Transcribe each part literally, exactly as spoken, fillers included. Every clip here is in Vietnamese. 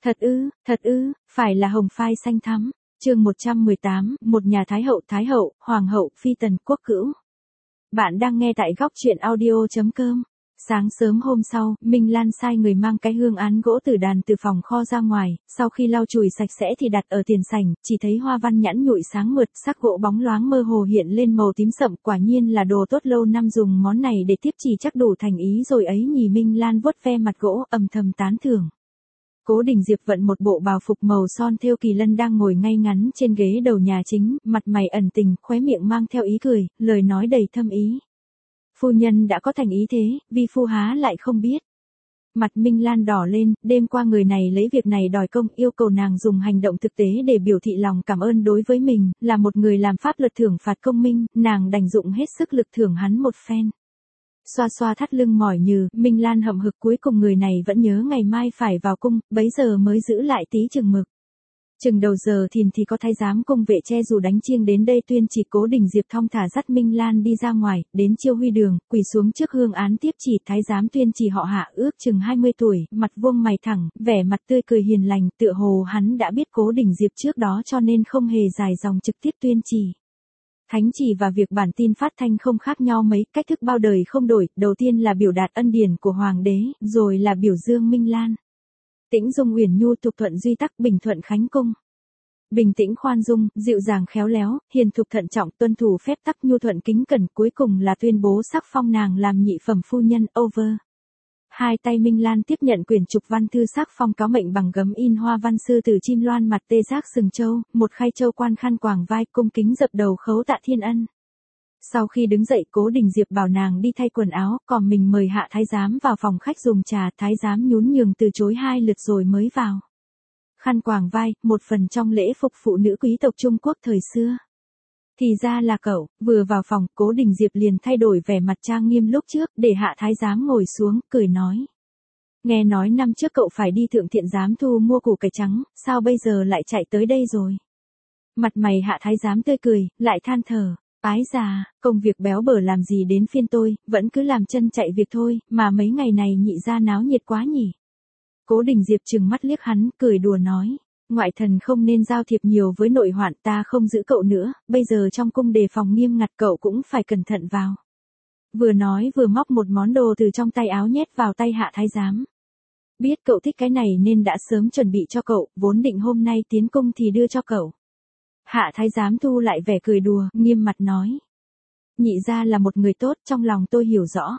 Thật ư, thật ư, phải là hồng phai xanh thắm. Chương một trăm mười tám, một nhà thái hậu, thái hậu, hoàng hậu, phi tần, quốc cữu. Bạn đang nghe tại góc truyện audio chấm com. Sáng sớm hôm sau, Minh Lan sai người mang cái hương án gỗ tử đàn từ phòng kho ra ngoài, sau khi lau chùi sạch sẽ thì đặt ở tiền sảnh, chỉ thấy hoa văn nhẵn nhụi sáng mượt, sắc gỗ bóng loáng mơ hồ hiện lên màu tím sậm, quả nhiên là đồ tốt lâu năm dùng món này để tiếp chỉ chắc đủ thành ý rồi ấy nhỉ. Minh Lan vuốt ve mặt gỗ, âm thầm tán thưởng. Cố Đình Diệp vận một bộ bào phục màu son thêu kỳ lân đang ngồi ngay ngắn trên ghế đầu nhà chính, mặt mày ẩn tình, khóe miệng mang theo ý cười, lời nói đầy thâm ý. Phu nhân đã có thành ý thế, vi phu há lại không biết. Mặt Minh Lan đỏ lên, đêm qua người này lấy việc này đòi công, yêu cầu nàng dùng hành động thực tế để biểu thị lòng cảm ơn đối với mình, là một người làm pháp luật thưởng phạt công minh, nàng đành dụng hết sức lực thưởng hắn một phen. Xoa xoa thắt lưng mỏi nhừ, Minh Lan hậm hực cuối cùng người này vẫn nhớ ngày mai phải vào cung, bấy giờ mới giữ lại tí chừng mực. Chừng đầu giờ thìn thì có thái giám cung vệ che dù đánh chiêng đến đây tuyên chỉ. Cố Đình Diệp thong thả dắt Minh Lan đi ra ngoài, đến Chiêu Huy Đường, quỳ xuống trước hương án tiếp chỉ. Thái giám tuyên chỉ họ Hạ ước chừng hai mươi tuổi, mặt vuông mày thẳng, vẻ mặt tươi cười hiền lành, tựa hồ hắn đã biết Cố Đình Diệp trước đó cho nên không hề dài dòng trực tiếp tuyên chỉ. Thánh chỉ và việc bản tin phát thanh không khác nhau mấy, cách thức bao đời không đổi, đầu tiên là biểu đạt ân điển của hoàng đế, rồi là biểu dương Minh Lan. Tĩnh dung uyển nhu, thục thuận duy tắc, bình thuận khánh cung. Bình tĩnh khoan dung, dịu dàng khéo léo, hiền thục thận trọng, tuân thủ phép tắc, nhu thuận kính cẩn, cuối cùng là tuyên bố sắc phong nàng làm nhị phẩm phu nhân. Over. Hai tay Minh Lan tiếp nhận quyển trục văn thư sắc phong cáo mệnh bằng gấm in hoa văn sư tử chim loan mặt tê giác sừng châu, một khay châu quan khăn quàng vai, cung kính dập đầu khấu tạ thiên ân. Sau khi đứng dậy, Cố Đình Diệp bảo nàng đi thay quần áo, còn mình mời Hạ thái giám vào phòng khách dùng trà. Thái giám nhún nhường từ chối hai lượt rồi mới vào. Khăn quàng vai, một phần trong lễ phục phụ nữ quý tộc Trung Quốc thời xưa. Thì ra là cậu. Vừa vào phòng, Cố Đình Diệp liền thay đổi vẻ mặt trang nghiêm lúc trước, để Hạ thái giám ngồi xuống, cười nói. Nghe nói năm trước cậu phải đi Thượng Thiện giám thu mua củ cải trắng, sao bây giờ lại chạy tới đây rồi? Mặt mày Hạ thái giám tươi cười, lại than thở. Ái già, công việc béo bở làm gì đến phiên tôi, vẫn cứ làm chân chạy việc thôi, mà mấy ngày này nhị ra náo nhiệt quá nhỉ. Cố Đình Diệp trừng mắt liếc hắn, cười đùa nói. Ngoại thần không nên giao thiệp nhiều với nội hoạn, ta không giữ cậu nữa, bây giờ trong cung đề phòng nghiêm ngặt, cậu cũng phải cẩn thận vào. Vừa nói vừa móc một món đồ từ trong tay áo nhét vào tay Hạ thái giám. Biết cậu thích cái này nên đã sớm chuẩn bị cho cậu, vốn định hôm nay tiến cung thì đưa cho cậu. Hạ thái giám thu lại vẻ cười đùa, nghiêm mặt nói. Nhị ra là một người tốt, trong lòng tôi hiểu rõ.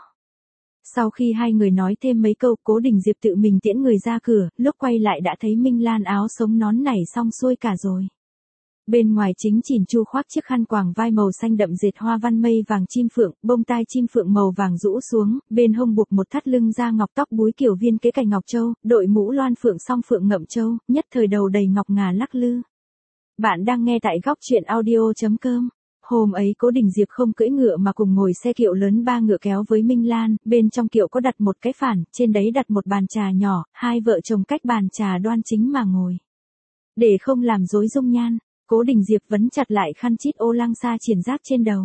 Sau khi hai người nói thêm mấy câu, Cố Đình Diệp tự mình tiễn người ra cửa, lúc quay lại đã thấy Minh Lan áo sống nón nảy xong xuôi cả rồi. Bên ngoài chính chỉn chu khoác chiếc khăn quàng vai màu xanh đậm dệt hoa văn mây vàng chim phượng, bông tai chim phượng màu vàng rũ xuống, bên hông buộc một thắt lưng da ngọc, tóc búi kiểu viên kế cành ngọc châu, đội mũ loan phượng song phượng ngậm châu, nhất thời đầu đầy ngọc ngà lắc lư. Bạn đang nghe tại góc truyện audio chấm com. Hôm ấy Cố Đình Diệp không cưỡi ngựa mà cùng ngồi xe kiệu lớn ba ngựa kéo với Minh Lan, bên trong kiệu có đặt một cái phản, trên đấy đặt một bàn trà nhỏ, hai vợ chồng cách bàn trà đoan chính mà ngồi. Để không làm rối dung nhan, Cố Đình Diệp vấn chặt lại khăn chít ô lăng sa triển giác trên đầu.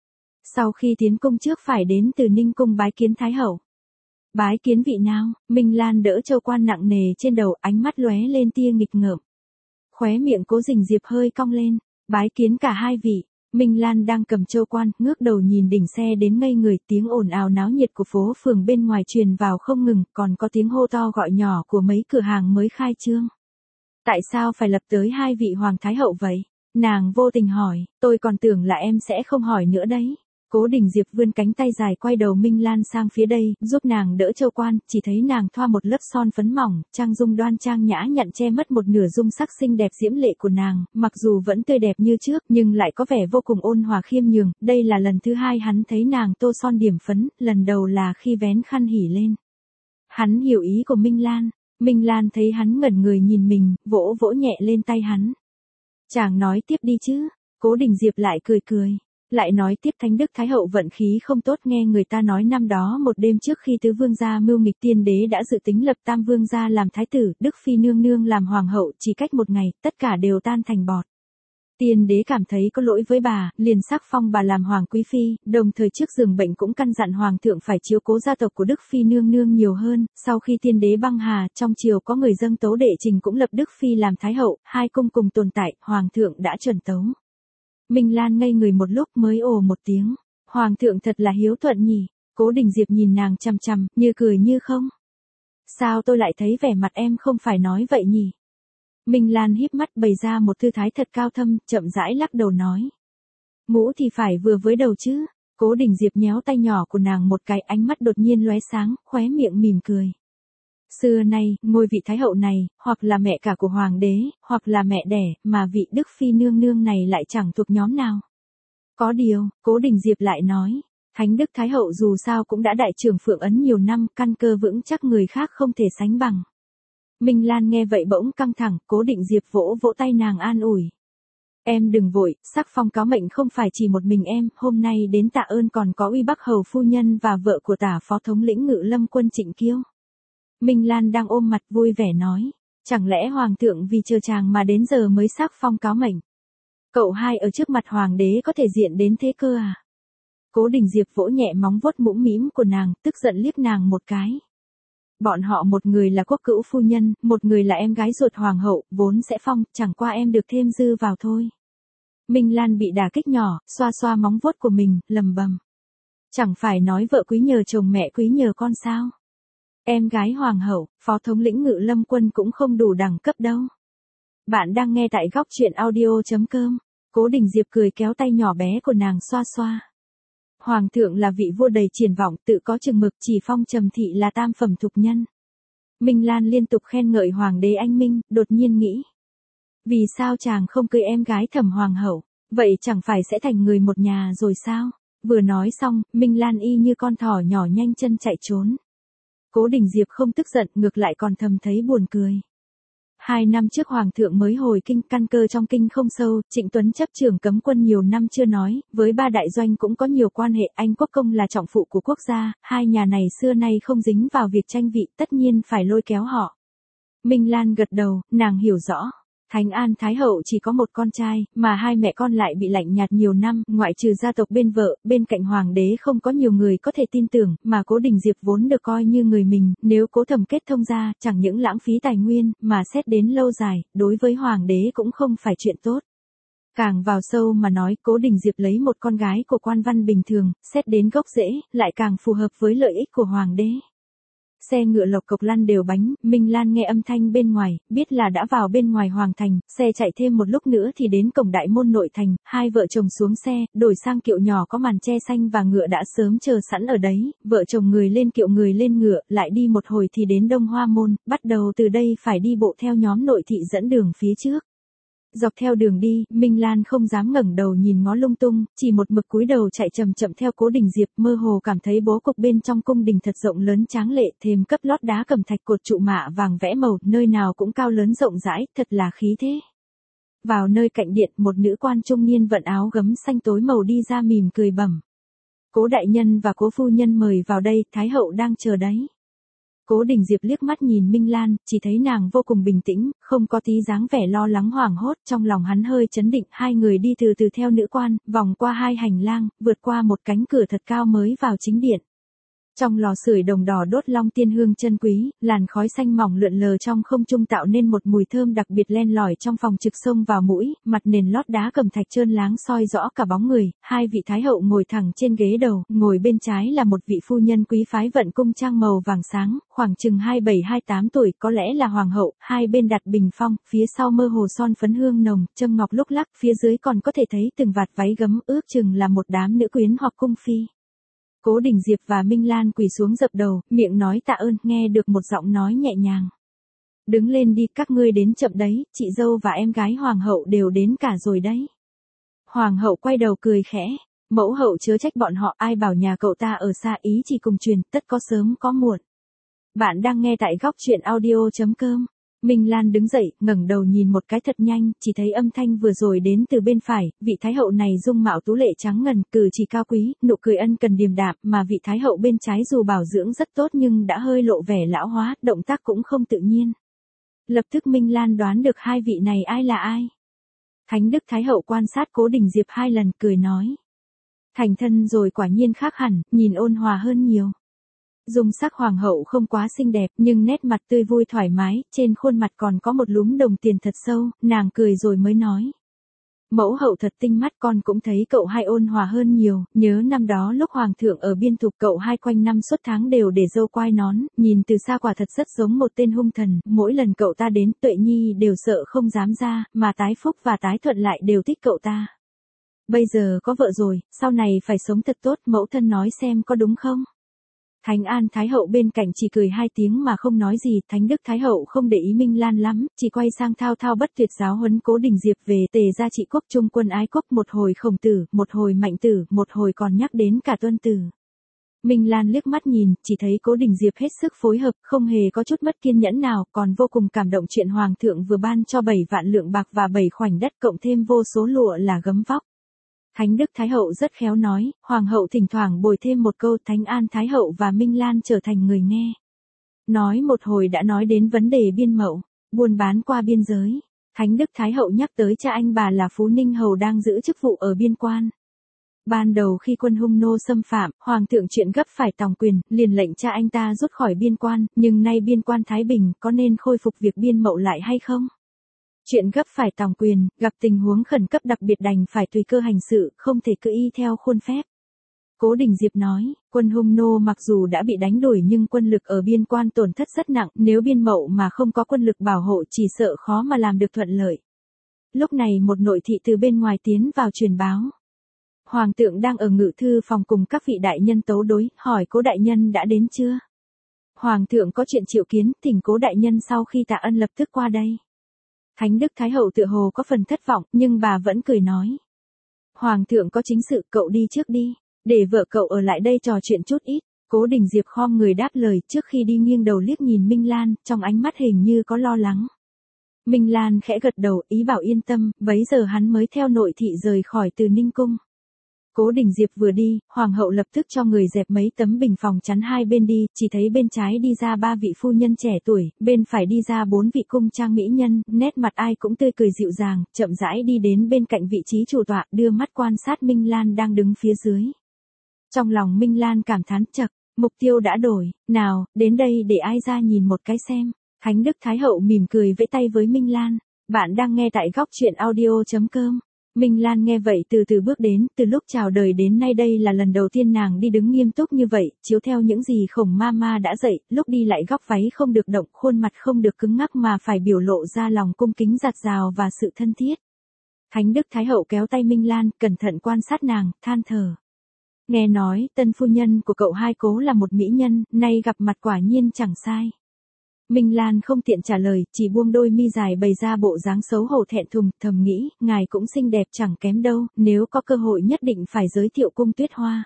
Sau khi tiến cung trước phải đến Từ Ninh cung bái kiến thái hậu. Bái kiến vị nào? Minh Lan đỡ châu quan nặng nề trên đầu, ánh mắt lóe lên tia nghịch ngợm. Khóe miệng Cố Đình Diệp hơi cong lên, bái kiến cả hai vị. Minh Lan đang cầm châu quan, ngước đầu nhìn đỉnh xe đến ngây người, tiếng ồn ào náo nhiệt của phố phường bên ngoài truyền vào không ngừng, còn có tiếng hô to gọi nhỏ của mấy cửa hàng mới khai trương. Tại sao phải lập tới hai vị hoàng thái hậu vậy? Nàng vô tình hỏi, tôi còn tưởng là em sẽ không hỏi nữa đấy. Cố Đình Diệp vươn cánh tay dài quay đầu Minh Lan sang phía đây, giúp nàng đỡ châu quan, chỉ thấy nàng thoa một lớp son phấn mỏng, trang dung đoan trang nhã nhặn che mất một nửa dung sắc xinh đẹp diễm lệ của nàng, mặc dù vẫn tươi đẹp như trước, nhưng lại có vẻ vô cùng ôn hòa khiêm nhường. Đây là lần thứ hai hắn thấy nàng tô son điểm phấn, lần đầu là khi vén khăn hỉ lên. Hắn hiểu ý của Minh Lan, Minh Lan thấy hắn ngẩn người nhìn mình, vỗ vỗ nhẹ lên tay hắn. Chàng nói tiếp đi chứ. Cố Đình Diệp lại cười cười. Lại nói tiếp, Thánh Đức Thái Hậu vận khí không tốt, nghe người ta nói năm đó một đêm trước khi tứ vương gia mưu nghịch, tiên đế đã dự tính lập tam vương gia làm thái tử, Đức Phi nương nương làm hoàng hậu, chỉ cách một ngày, tất cả đều tan thành bọt. Tiên đế cảm thấy có lỗi với bà, liền sắc phong bà làm hoàng quý phi, đồng thời trước giường bệnh cũng căn dặn hoàng thượng phải chiếu cố gia tộc của Đức Phi nương nương nhiều hơn. Sau khi tiên đế băng hà, trong triều có người dâng tấu đệ trình cũng lập Đức Phi làm thái hậu, hai cung cùng tồn tại, hoàng thượng đã chuẩn tấu. Minh Lan ngây người một lúc mới ồ một tiếng. Hoàng thượng thật là hiếu thuận nhỉ. Cố Đình Diệp nhìn nàng chằm chằm, như cười như không. Sao tôi lại thấy vẻ mặt em không phải nói vậy nhỉ? Minh Lan híp mắt bày ra một thư thái thật cao thâm, chậm rãi lắc đầu nói. Mũ thì phải vừa với đầu chứ. Cố Đình Diệp nhéo tay nhỏ của nàng một cái, ánh mắt đột nhiên lóe sáng, khóe miệng mỉm cười. Xưa nay, ngôi vị thái hậu này, hoặc là mẹ cả của hoàng đế, hoặc là mẹ đẻ, mà vị Đức Phi nương nương này lại chẳng thuộc nhóm nào. Có điều, Cố Đình Diệp lại nói, Thánh Đức Thái Hậu dù sao cũng đã đại trưởng phượng ấn nhiều năm, căn cơ vững chắc người khác không thể sánh bằng. Minh Lan nghe vậy bỗng căng thẳng, Cố Định Diệp vỗ vỗ tay nàng an ủi. Em đừng vội, sắc phong cáo mệnh không phải chỉ một mình em, hôm nay đến tạ ơn còn có Uy Bắc Hầu phu nhân và vợ của tả phó thống lĩnh Ngự Lâm quân Trịnh Kiêu. Minh Lan đang ôm mặt vui vẻ nói, chẳng lẽ hoàng thượng vì chờ chàng mà đến giờ mới sắc phong cáo mệnh? Cậu hai ở trước mặt hoàng đế có thể diện đến thế cơ à? Cố Đình Diệp vỗ nhẹ móng vuốt mũm mĩm của nàng, tức giận liếc nàng một cái. Bọn họ một người là quốc cữu phu nhân, một người là em gái ruột hoàng hậu, vốn sẽ phong, chẳng qua em được thêm dư vào thôi. Minh Lan bị đả kích nhỏ, xoa xoa móng vuốt của mình, lầm bầm. Chẳng phải nói vợ quý nhờ chồng mẹ quý nhờ con sao? Em gái hoàng hậu, phó thống lĩnh Ngự Lâm quân cũng không đủ đẳng cấp đâu. Bạn đang nghe tại góc truyện audio chấm com. Cố Đình Diệp cười kéo tay nhỏ bé của nàng xoa xoa. Hoàng thượng là vị vua đầy triển vọng, tự có chừng mực, chỉ phong Trầm thị là tam phẩm thục nhân. Minh Lan liên tục khen ngợi hoàng đế anh minh, đột nhiên nghĩ. Vì sao chàng không cưới em gái Thẩm hoàng hậu, vậy chẳng phải sẽ thành người một nhà rồi sao? Vừa nói xong, Minh Lan y như con thỏ nhỏ nhanh chân chạy trốn. Cố Đình Diệp không tức giận, ngược lại còn thầm thấy buồn cười. Hai năm trước hoàng thượng mới hồi kinh, căn cơ trong kinh không sâu, Trịnh Tuấn chấp trưởng cấm quân nhiều năm chưa nói, với ba đại doanh cũng có nhiều quan hệ, anh quốc công là trọng phụ của quốc gia, hai nhà này xưa nay không dính vào việc tranh vị, tất nhiên phải lôi kéo họ. Minh Lan gật đầu, nàng hiểu rõ. Thánh An Thái Hậu chỉ có một con trai, mà hai mẹ con lại bị lạnh nhạt nhiều năm, ngoại trừ gia tộc bên vợ, bên cạnh hoàng đế không có nhiều người có thể tin tưởng, mà Cố Đình Diệp vốn được coi như người mình, nếu Cố Thẩm kết thông ra, chẳng những lãng phí tài nguyên, mà xét đến lâu dài, đối với hoàng đế cũng không phải chuyện tốt. Càng vào sâu mà nói, Cố Đình Diệp lấy một con gái của quan văn bình thường, xét đến gốc rễ, lại càng phù hợp với lợi ích của hoàng đế. Xe ngựa lộc cộc lăn đều bánh, Minh Lan nghe âm thanh bên ngoài, biết là đã vào bên ngoài hoàng thành, xe chạy thêm một lúc nữa thì đến cổng đại môn nội thành, hai vợ chồng xuống xe, đổi sang kiệu nhỏ có màn che xanh và ngựa đã sớm chờ sẵn ở đấy, vợ chồng người lên kiệu người lên ngựa, lại đi một hồi thì đến Đông Hoa Môn, bắt đầu từ đây phải đi bộ theo nhóm nội thị dẫn đường phía trước. Dọc theo đường đi, Minh Lan không dám ngẩng đầu nhìn ngó lung tung, chỉ một mực cúi đầu chạy chậm chậm theo Cố Đình Diệp, mơ hồ cảm thấy bố cục bên trong cung đình thật rộng lớn tráng lệ, thềm cấp lót đá cẩm thạch, cột trụ mạ vàng vẽ màu, nơi nào cũng cao lớn rộng rãi, thật là khí thế. Vào nơi cạnh điện, một nữ quan trung niên vận áo gấm xanh tối màu đi ra mỉm cười bẩm. Cố đại nhân và Cố phu nhân mời vào đây, Thái hậu đang chờ đấy. Cố Đình Diệp liếc mắt nhìn Minh Lan, chỉ thấy nàng vô cùng bình tĩnh, không có tí dáng vẻ lo lắng hoảng hốt, trong lòng hắn hơi chấn định, hai người đi từ từ theo nữ quan, vòng qua hai hành lang, vượt qua một cánh cửa thật cao mới vào chính điện. Trong lò sưởi đồng đỏ đốt long tiên hương chân quý, làn khói xanh mỏng lượn lờ trong không trung tạo nên một mùi thơm đặc biệt len lỏi trong phòng trực xông vào mũi, mặt nền lót đá cẩm thạch trơn láng soi rõ cả bóng người, hai vị thái hậu ngồi thẳng trên ghế đầu, ngồi bên trái là một vị phu nhân quý phái vận cung trang màu vàng sáng, khoảng chừng hai bảy hai tám tuổi, có lẽ là hoàng hậu, hai bên đặt bình phong, phía sau mơ hồ son phấn hương nồng, châm ngọc lúc lắc, phía dưới còn có thể thấy từng vạt váy gấm, ước chừng là một đám nữ quyến hoặc cung phi. Cố Đình Diệp và Minh Lan quỳ xuống dập đầu, miệng nói tạ ơn, nghe được một giọng nói nhẹ nhàng. Đứng lên đi, các ngươi đến chậm đấy, chị dâu và em gái hoàng hậu đều đến cả rồi đấy. Hoàng hậu quay đầu cười khẽ, mẫu hậu chớ trách bọn họ, ai bảo nhà cậu ta ở xa, ý chỉ cùng truyền, tất có sớm có muộn. Bạn đang nghe tại góc truyện audio chấm com. Minh Lan đứng dậy, ngẩng đầu nhìn một cái thật nhanh, chỉ thấy âm thanh vừa rồi đến từ bên phải, vị thái hậu này dung mạo tú lệ trắng ngần, cử chỉ cao quý, nụ cười ân cần điềm đạm, mà vị thái hậu bên trái dù bảo dưỡng rất tốt nhưng đã hơi lộ vẻ lão hóa, động tác cũng không tự nhiên. Lập tức Minh Lan đoán được hai vị này ai là ai. Thánh Đức Thái Hậu quan sát Cố Đình Diệp hai lần cười nói. Thành thân rồi quả nhiên khác hẳn, nhìn ôn hòa hơn nhiều. Dung sắc hoàng hậu không quá xinh đẹp nhưng nét mặt tươi vui thoải mái, trên khuôn mặt còn có một lúm đồng tiền thật sâu, nàng cười rồi mới nói. Mẫu hậu thật tinh mắt, con cũng thấy cậu hai ôn hòa hơn nhiều, nhớ năm đó lúc hoàng thượng ở biên thục cậu hai quanh năm suốt tháng đều để râu quai nón, nhìn từ xa quả thật rất giống một tên hung thần, mỗi lần cậu ta đến Tuệ Nhi đều sợ không dám ra, mà Tái Phúc và Tái Thuận lại đều thích cậu ta. Bây giờ có vợ rồi, sau này phải sống thật tốt, mẫu thân nói xem có đúng không? Thánh An Thái Hậu bên cạnh chỉ cười hai tiếng mà không nói gì, Thánh Đức Thái Hậu không để ý Minh Lan lắm, chỉ quay sang thao thao bất tuyệt giáo huấn Cố Đình Diệp về Tề gia trị quốc trung quân ái quốc, một hồi Khổng Tử, một hồi Mạnh Tử, một hồi còn nhắc đến cả Tuân Tử. Minh Lan liếc mắt nhìn, chỉ thấy Cố Đình Diệp hết sức phối hợp, không hề có chút mất kiên nhẫn nào, còn vô cùng cảm động chuyện Hoàng thượng vừa ban cho bảy vạn lượng bạc và bảy khoảnh đất cộng thêm vô số lụa là gấm vóc. Thánh Đức Thái Hậu rất khéo nói, Hoàng hậu thỉnh thoảng bồi thêm một câu, Thánh An Thái Hậu và Minh Lan trở thành người nghe. Nói một hồi đã nói đến vấn đề biên mậu, buôn bán qua biên giới. Thánh Đức Thái Hậu nhắc tới cha anh bà là Phú Ninh Hầu đang giữ chức vụ ở biên quan. Ban đầu khi quân hung nô xâm phạm, Hoàng thượng chuyện gấp phải tòng quyền, liền lệnh cha anh ta rút khỏi biên quan, nhưng nay biên quan Thái Bình có nên khôi phục việc biên mậu lại hay không? Chuyện gấp phải tòng quyền, gặp tình huống khẩn cấp đặc biệt đành phải tùy cơ hành sự, không thể cứ y theo khuôn phép. Cố Đình Diệp nói, quân hung nô mặc dù đã bị đánh đuổi nhưng quân lực ở biên quan tổn thất rất nặng, nếu biên mậu mà không có quân lực bảo hộ chỉ sợ khó mà làm được thuận lợi. Lúc này một nội thị từ bên ngoài tiến vào truyền báo. Hoàng thượng đang ở ngự thư phòng cùng các vị đại nhân tấu đối, hỏi Cố đại nhân đã đến chưa? Hoàng thượng có chuyện triệu kiến, thỉnh Cố đại nhân sau khi tạ ân lập tức qua đây. Thánh Đức Thái Hậu tựa hồ có phần thất vọng, nhưng bà vẫn cười nói. Hoàng thượng có chính sự, cậu đi trước đi, để vợ cậu ở lại đây trò chuyện chút ít. Cố Đình Diệp khom người đáp lời, trước khi đi nghiêng đầu liếc nhìn Minh Lan, trong ánh mắt hình như có lo lắng. Minh Lan khẽ gật đầu, ý bảo yên tâm, bấy giờ hắn mới theo nội thị rời khỏi Từ Ninh Cung. Cố Đình Diệp vừa đi, Hoàng hậu lập tức cho người dẹp mấy tấm bình phòng chắn hai bên đi, chỉ thấy bên trái đi ra ba vị phu nhân trẻ tuổi, bên phải đi ra bốn vị cung trang mỹ nhân, nét mặt ai cũng tươi cười dịu dàng, chậm rãi đi đến bên cạnh vị trí chủ tọa, đưa mắt quan sát Minh Lan đang đứng phía dưới. Trong lòng Minh Lan cảm thán chậc, mục tiêu đã đổi, nào, đến đây để ai ra nhìn một cái xem. Thánh Đức Thái Hậu mỉm cười vẫy tay với Minh Lan, bạn đang nghe tại góc truyện audio chấm com. Minh Lan nghe vậy từ từ bước đến, từ lúc chào đời đến nay đây là lần đầu tiên nàng đi đứng nghiêm túc như vậy, chiếu theo những gì Khổng Mama đã dạy, lúc đi lại góc váy không được động, khuôn mặt không được cứng ngắc mà phải biểu lộ ra lòng cung kính dạt dào và sự thân thiết. Thánh Đức Thái Hậu kéo tay Minh Lan, cẩn thận quan sát nàng, than thở. Nghe nói, tân phu nhân của cậu hai Cố là một mỹ nhân, nay gặp mặt quả nhiên chẳng sai. Minh Lan không tiện trả lời, chỉ buông đôi mi dài bày ra bộ dáng xấu hổ thẹn thùng, thầm nghĩ, ngài cũng xinh đẹp chẳng kém đâu, nếu có cơ hội nhất định phải giới thiệu Cung Tuyết Hoa.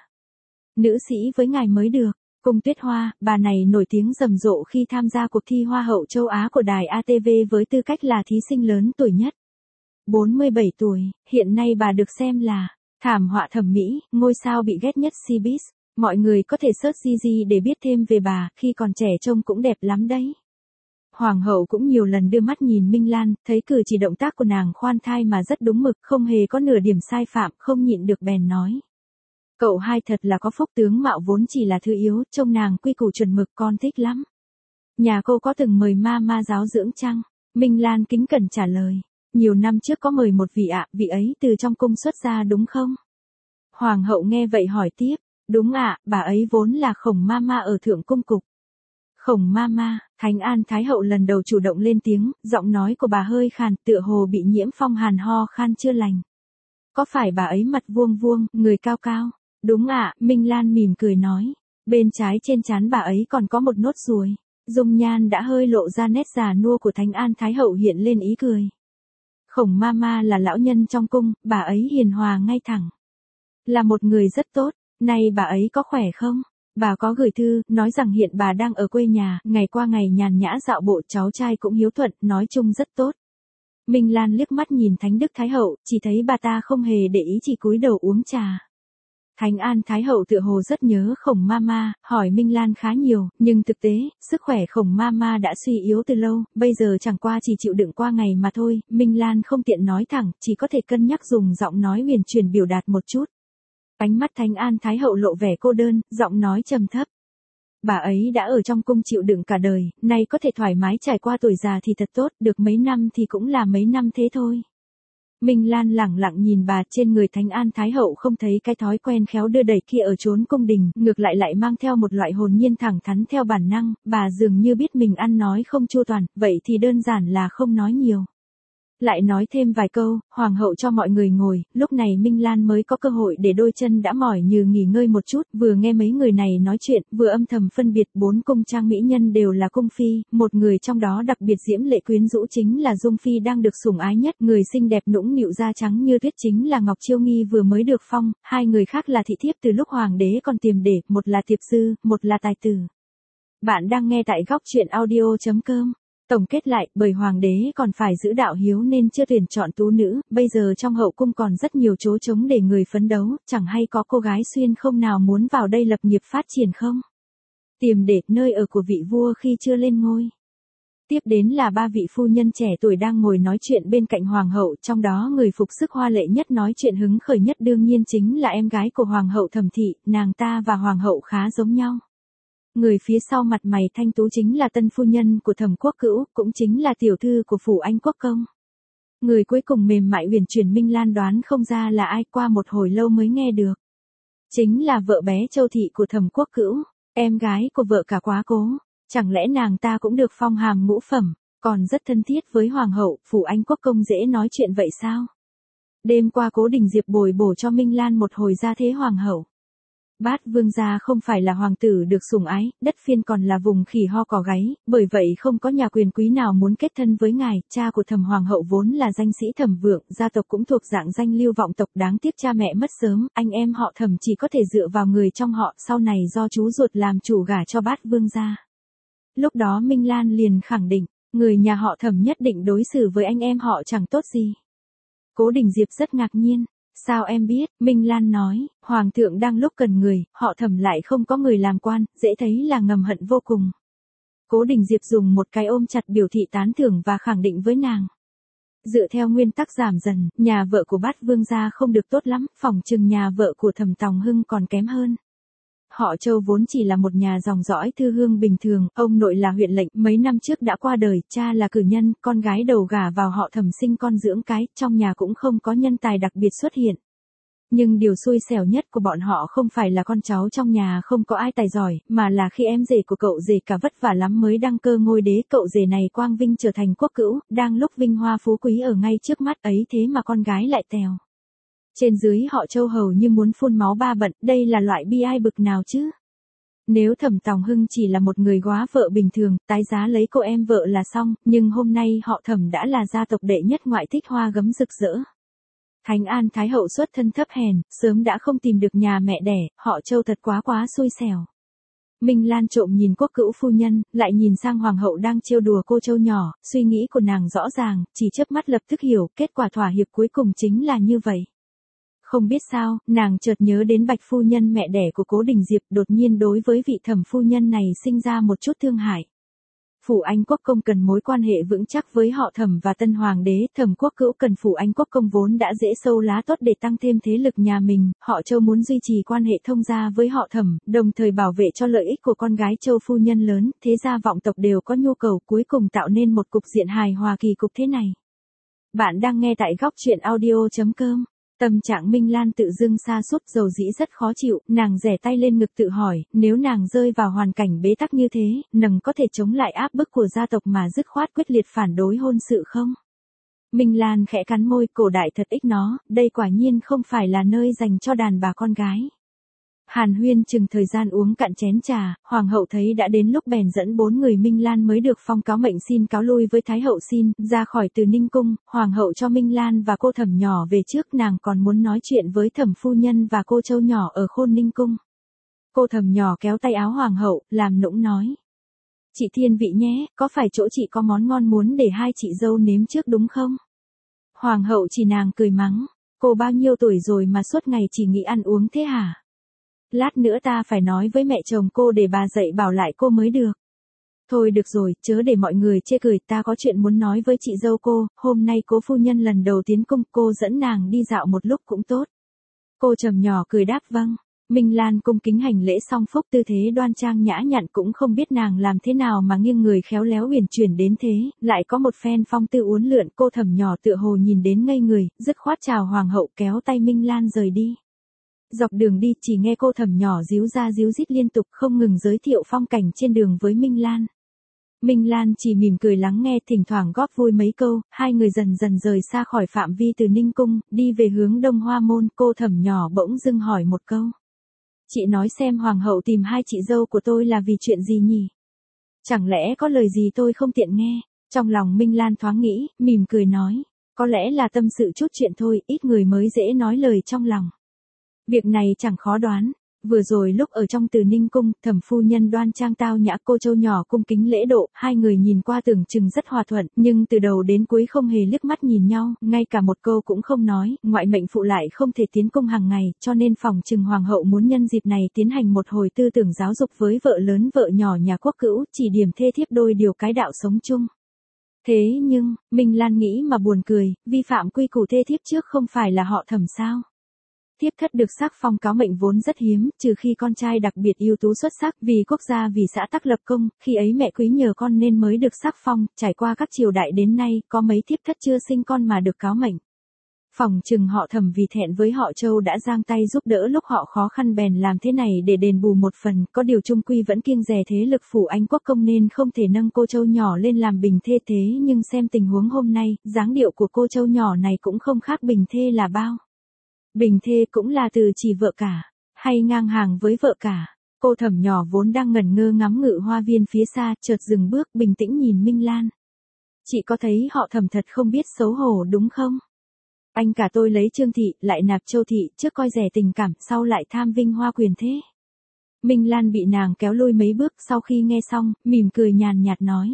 Nữ sĩ với ngài mới được. Cung Tuyết Hoa, bà này nổi tiếng rầm rộ khi tham gia cuộc thi Hoa hậu châu Á của đài a tê vê với tư cách là thí sinh lớn tuổi nhất. bốn mươi bảy tuổi, hiện nay bà được xem là thảm họa thẩm mỹ, ngôi sao bị ghét nhất Cbiz. Mọi người có thể search Gigi để biết thêm về bà, khi còn trẻ trông cũng đẹp lắm đấy. Hoàng hậu cũng nhiều lần đưa mắt nhìn Minh Lan, thấy cử chỉ động tác của nàng khoan thai mà rất đúng mực, không hề có nửa điểm sai phạm, không nhịn được bèn nói. Cậu hai thật là có phúc, tướng mạo vốn chỉ là thứ yếu, trông nàng quy củ chuẩn mực, con thích lắm. Nhà cô có từng mời ma ma giáo dưỡng chăng? Minh Lan kính cẩn trả lời. Nhiều năm trước có mời một vị ạ, vị ấy từ trong cung xuất ra đúng không? Hoàng hậu nghe vậy hỏi tiếp. Đúng ạ, bà ấy vốn là Khổng Mama ở Thượng Cung Cục. Khổng Mama, Thánh An Thái Hậu lần đầu chủ động lên tiếng, giọng nói của bà hơi khàn, tựa hồ bị nhiễm phong hàn ho khan chưa lành. Có phải bà ấy mặt vuông vuông, người cao cao? Đúng ạ, Minh Lan mỉm cười nói. Bên trái trên trán bà ấy còn có một nốt ruồi. Dung nhan đã hơi lộ ra nét già nua của Thánh An Thái Hậu hiện lên ý cười. Khổng Mama là lão nhân trong cung, bà ấy hiền hòa ngay thẳng. Là một người rất tốt, nay bà ấy có khỏe không? Bà có gửi thư, nói rằng hiện bà đang ở quê nhà, ngày qua ngày nhàn nhã dạo bộ, cháu trai cũng hiếu thuận, nói chung rất tốt. Minh Lan liếc mắt nhìn Thánh Đức Thái Hậu, chỉ thấy bà ta không hề để ý, chỉ cúi đầu uống trà. Thánh An Thái Hậu tựa hồ rất nhớ Khổng Mama, hỏi Minh Lan khá nhiều, nhưng thực tế, sức khỏe Khổng Mama đã suy yếu từ lâu, bây giờ chẳng qua chỉ chịu đựng qua ngày mà thôi, Minh Lan không tiện nói thẳng, chỉ có thể cân nhắc dùng giọng nói huyền chuyển biểu đạt một chút. Ánh mắt Thánh An Thái Hậu lộ vẻ cô đơn, giọng nói trầm thấp. Bà ấy đã ở trong cung chịu đựng cả đời, nay có thể thoải mái trải qua tuổi già thì thật tốt, được mấy năm thì cũng là mấy năm thế thôi. Minh Lan lẳng lặng nhìn bà, trên người Thánh An Thái Hậu không thấy cái thói quen khéo đưa đẩy kia ở chốn cung đình, ngược lại lại mang theo một loại hồn nhiên thẳng thắn theo bản năng, bà dường như biết mình ăn nói không chu toàn, vậy thì đơn giản là không nói nhiều. Lại nói thêm vài câu, Hoàng hậu cho mọi người ngồi, lúc này Minh Lan mới có cơ hội để đôi chân đã mỏi như nghỉ ngơi một chút, vừa nghe mấy người này nói chuyện, vừa âm thầm phân biệt bốn cung trang mỹ nhân đều là cung phi, một người trong đó đặc biệt diễm lệ quyến rũ chính là Dung Phi đang được sủng ái nhất, người xinh đẹp nũng nịu da trắng như tuyết chính là Ngọc Chiêu Nghi vừa mới được phong, hai người khác là thị thiếp từ lúc Hoàng đế còn tiềm để, một là tiệp sư, một là tài tử. Bạn đang nghe tại góc truyện audio chấm com. Tổng kết lại, bởi Hoàng đế còn phải giữ đạo hiếu nên chưa tuyển chọn tú nữ, bây giờ trong hậu cung còn rất nhiều chỗ trống để người phấn đấu, chẳng hay có cô gái xuyên không nào muốn vào đây lập nghiệp phát triển không? Tiềm để, nơi ở của vị vua khi chưa lên ngôi. Tiếp đến là ba vị phu nhân trẻ tuổi đang ngồi nói chuyện bên cạnh Hoàng hậu, trong đó người phục sức hoa lệ nhất nói chuyện hứng khởi nhất đương nhiên chính là em gái của Hoàng hậu Thẩm Thị, nàng ta và Hoàng hậu khá giống nhau. Người phía sau mặt mày thanh tú chính là tân phu nhân của Thẩm Quốc Cữu, cũng chính là tiểu thư của phủ Anh Quốc công. Người cuối cùng mềm mại huyền chuyển Minh Lan đoán không ra là ai, qua một hồi lâu mới nghe được. Chính là vợ bé Châu Thị của Thẩm Quốc Cữu, em gái của vợ cả Quá Cố. Chẳng lẽ nàng ta cũng được phong hàm ngũ phẩm, còn rất thân thiết với Hoàng hậu, phủ Anh Quốc công dễ nói chuyện vậy sao? Đêm qua Cố Đình Diệp bồi bổ cho Minh Lan một hồi ra thế Hoàng hậu. Bát vương gia không phải là hoàng tử được sủng ái, đất phiên còn là vùng khỉ ho cò gáy, bởi vậy không có nhà quyền quý nào muốn kết thân với ngài, cha của Thẩm hoàng hậu vốn là danh sĩ Thẩm Vượng, gia tộc cũng thuộc dạng danh lưu vọng tộc, đáng tiếc cha mẹ mất sớm, anh em họ Thẩm chỉ có thể dựa vào người trong họ, sau này do chú ruột làm chủ gả cho bát vương gia. Lúc đó Minh Lan liền khẳng định, người nhà họ Thẩm nhất định đối xử với anh em họ chẳng tốt gì. Cố Đình Diệp rất ngạc nhiên. Sao em biết? Minh Lan nói, Hoàng thượng đang lúc cần người, họ Thẩm lại không có người làm quan, dễ thấy là ngầm hận vô cùng. Cố Đình Diệp dùng một cái ôm chặt biểu thị tán thưởng và khẳng định với nàng. Dựa theo nguyên tắc giảm dần, nhà vợ của bát vương gia không được tốt lắm, phỏng chừng nhà vợ của Thẩm Tòng Hưng còn kém hơn. Họ Châu vốn chỉ là một nhà dòng dõi thư hương bình thường, ông nội là huyện lệnh, mấy năm trước đã qua đời, cha là cử nhân, con gái đầu gả vào họ Thẩm sinh con dưỡng cái, trong nhà cũng không có nhân tài đặc biệt xuất hiện. Nhưng điều xui xẻo nhất của bọn họ không phải là con cháu trong nhà không có ai tài giỏi, mà là khi em rể của cậu rể cả vất vả lắm mới đăng cơ ngôi đế, cậu rể này quang vinh trở thành quốc cữu, đang lúc vinh hoa phú quý ở ngay trước mắt ấy thế mà con gái lại tèo. Trên dưới họ Châu hầu như muốn phun máu ba bận, đây là loại bi ai bực nào chứ? Nếu Thẩm Tòng Hưng chỉ là một người góa vợ bình thường, tái giá lấy cô em vợ là xong, nhưng hôm nay họ Thẩm đã là gia tộc đệ nhất ngoại thích hoa gấm rực rỡ. Thánh An Thái Hậu xuất thân thấp hèn, sớm đã không tìm được nhà mẹ đẻ, họ Châu thật quá quá xui xẻo. Minh Lan trộm nhìn Quốc Cữu phu nhân, lại nhìn sang Hoàng hậu đang trêu đùa cô Châu nhỏ, suy nghĩ của nàng rõ ràng, chỉ chớp mắt lập tức hiểu, kết quả thỏa hiệp cuối cùng chính là như vậy. Không biết sao, nàng chợt nhớ đến Bạch phu nhân mẹ đẻ của Cố Đình Diệp, đột nhiên đối với vị Thẩm phu nhân này sinh ra một chút thương hại. Phủ Anh Quốc công cần mối quan hệ vững chắc với họ Thẩm và tân hoàng đế, Thẩm Quốc Cữu cần phủ Anh Quốc công vốn đã dễ sâu lá tốt để tăng thêm thế lực nhà mình, họ Châu muốn duy trì quan hệ thông gia với họ Thẩm, đồng thời bảo vệ cho lợi ích của con gái Châu phu nhân lớn, thế gia vọng tộc đều có nhu cầu, cuối cùng tạo nên một cục diện hài hòa kỳ cục thế này. Bạn đang nghe tại góc truyện audio chấm com. Tâm trạng Minh Lan tự dưng sa sút dầu dĩ rất khó chịu, nàng rẻ tay lên ngực tự hỏi, nếu nàng rơi vào hoàn cảnh bế tắc như thế, nàng có thể chống lại áp bức của gia tộc mà dứt khoát quyết liệt phản đối hôn sự không? Minh Lan khẽ cắn môi, cổ đại thật ích nó, đây quả nhiên không phải là nơi dành cho đàn bà con gái. Hàn huyên chừng thời gian uống cạn chén trà, Hoàng hậu thấy đã đến lúc bèn dẫn bốn người Minh Lan mới được phong cáo mệnh xin cáo lui với Thái hậu xin, ra khỏi Từ Ninh cung, Hoàng hậu cho Minh Lan và cô Thẩm nhỏ về trước, nàng còn muốn nói chuyện với Thẩm phu nhân và cô Châu nhỏ ở Khôn Ninh cung. Cô Thẩm nhỏ kéo tay áo Hoàng hậu, làm nũng nói. Chị thiên vị nhé, có phải chỗ chị có món ngon muốn để hai chị dâu nếm trước đúng không? Hoàng hậu chỉ nàng cười mắng, cô bao nhiêu tuổi rồi mà suốt ngày chỉ nghĩ ăn uống thế hả? Lát nữa ta phải nói với mẹ chồng cô để bà dạy bảo lại cô mới được. Thôi được rồi, chớ để mọi người chê cười, ta có chuyện muốn nói với chị dâu cô, hôm nay cố phu nhân lần đầu tiến cung, cô dẫn nàng đi dạo một lúc cũng tốt. Cô trầm nhỏ cười đáp vâng. Minh Lan cung kính hành lễ song phúc, tư thế đoan trang nhã nhặn, cũng không biết nàng làm thế nào mà nghiêng người khéo léo uyển chuyển đến thế, lại có một phen phong tư uốn lượn. Cô thầm nhỏ tựa hồ nhìn đến ngây người, dứt khoát chào hoàng hậu kéo tay Minh Lan rời đi. Dọc đường đi chỉ nghe cô thầm nhỏ díu ra díu dít liên tục, không ngừng giới thiệu phong cảnh trên đường với Minh Lan. Minh Lan chỉ mỉm cười lắng nghe, thỉnh thoảng góp vui mấy câu. Hai người dần dần rời xa khỏi phạm vi Từ Ninh cung, đi về hướng Đông Hoa môn. Cô thầm nhỏ bỗng dưng hỏi một câu. Chị nói xem hoàng hậu tìm hai chị dâu của tôi là vì chuyện gì nhỉ? Chẳng lẽ có lời gì tôi không tiện nghe? Trong lòng Minh Lan thoáng nghĩ, mỉm cười nói. Có lẽ là tâm sự chút chuyện thôi, ít người mới dễ nói lời trong lòng. Việc này chẳng khó đoán. Vừa rồi lúc ở trong Từ Ninh cung, thẩm phu nhân đoan trang tao nhã, cô châu nhỏ cung kính lễ độ, hai người nhìn qua tưởng chừng rất hòa thuận, nhưng từ đầu đến cuối không hề liếc mắt nhìn nhau, ngay cả một câu cũng không nói. Ngoại mệnh phụ lại không thể tiến cung hàng ngày, cho nên phòng chừng hoàng hậu muốn nhân dịp này tiến hành một hồi tư tưởng giáo dục với vợ lớn vợ nhỏ nhà quốc cữu, chỉ điểm thê thiếp đôi điều cái đạo sống chung. Thế nhưng, Minh Lan nghĩ mà buồn cười, vi phạm quy củ thê thiếp trước không phải là họ Thẩm sao? Thiếp thất được sắc phong cáo mệnh vốn rất hiếm, trừ khi con trai đặc biệt ưu tú xuất sắc, vì quốc gia vì xã tắc lập công, khi ấy mẹ quý nhờ con nên mới được sắc phong. Trải qua các triều đại đến nay, có mấy thiếp thất chưa sinh con mà được cáo mệnh. Phòng chừng họ Thẩm vì thẹn với họ Châu đã giang tay giúp đỡ lúc họ khó khăn bèn làm thế này để đền bù một phần, có điều trung quy vẫn kiêng dè thế lực phủ Anh quốc công nên không thể nâng cô Châu nhỏ lên làm bình thê. Thế nhưng xem tình huống hôm nay, dáng điệu của cô Châu nhỏ này cũng không khác bình thê là bao. Bình thê cũng là từ chỉ vợ cả, hay ngang hàng với vợ cả. Cô Thẩm nhỏ vốn đang ngẩn ngơ ngắm ngự hoa viên phía xa, chợt dừng bước bình tĩnh nhìn Minh Lan. Chị có thấy họ Thẩm thật không biết xấu hổ đúng không? Anh cả tôi lấy Trương thị, lại nạp Châu thị, trước coi rẻ tình cảm, sau lại tham vinh hoa quyền thế. Minh Lan bị nàng kéo lui mấy bước, sau khi nghe xong, mỉm cười nhàn nhạt nói.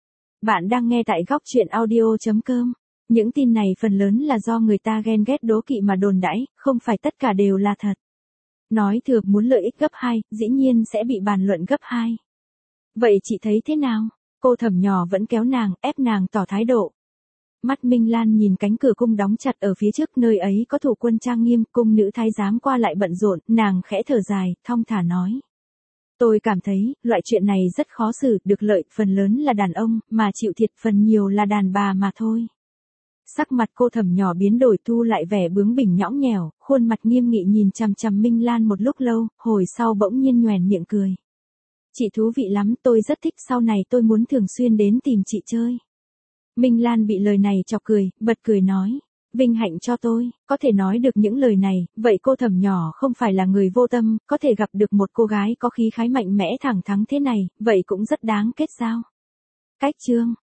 Bạn đang nghe tại góc truyện audio chấm com. Những tin này phần lớn là do người ta ghen ghét đố kỵ mà đồn đãi, không phải tất cả đều là thật. Nói thừa muốn lợi ích gấp hai, dĩ nhiên sẽ bị bàn luận gấp hai. Vậy chị thấy thế nào? Cô Thẩm nhỏ vẫn kéo nàng, ép nàng tỏ thái độ. Mắt Minh Lan nhìn cánh cửa cung đóng chặt ở phía trước, nơi ấy có thủ quân trang nghiêm, cung nữ thái giám qua lại bận rộn, nàng khẽ thở dài, thong thả nói. Tôi cảm thấy, loại chuyện này rất khó xử, được lợi phần lớn là đàn ông, mà chịu thiệt phần nhiều là đàn bà mà thôi. Sắc mặt cô Thẩm nhỏ biến đổi, thu lại vẻ bướng bỉnh nhõng nhẽo, khuôn mặt nghiêm nghị nhìn chằm chằm Minh Lan một lúc lâu, hồi sau bỗng nhiên nhoẻn miệng cười. Chị thú vị lắm, tôi rất thích, sau này tôi muốn thường xuyên đến tìm chị chơi. Minh Lan bị lời này chọc cười, bật cười nói. Vinh hạnh cho tôi, có thể nói được những lời này, vậy cô Thẩm nhỏ không phải là người vô tâm, có thể gặp được một cô gái có khí khái mạnh mẽ thẳng thắn thế này, vậy cũng rất đáng kết giao. Cách chương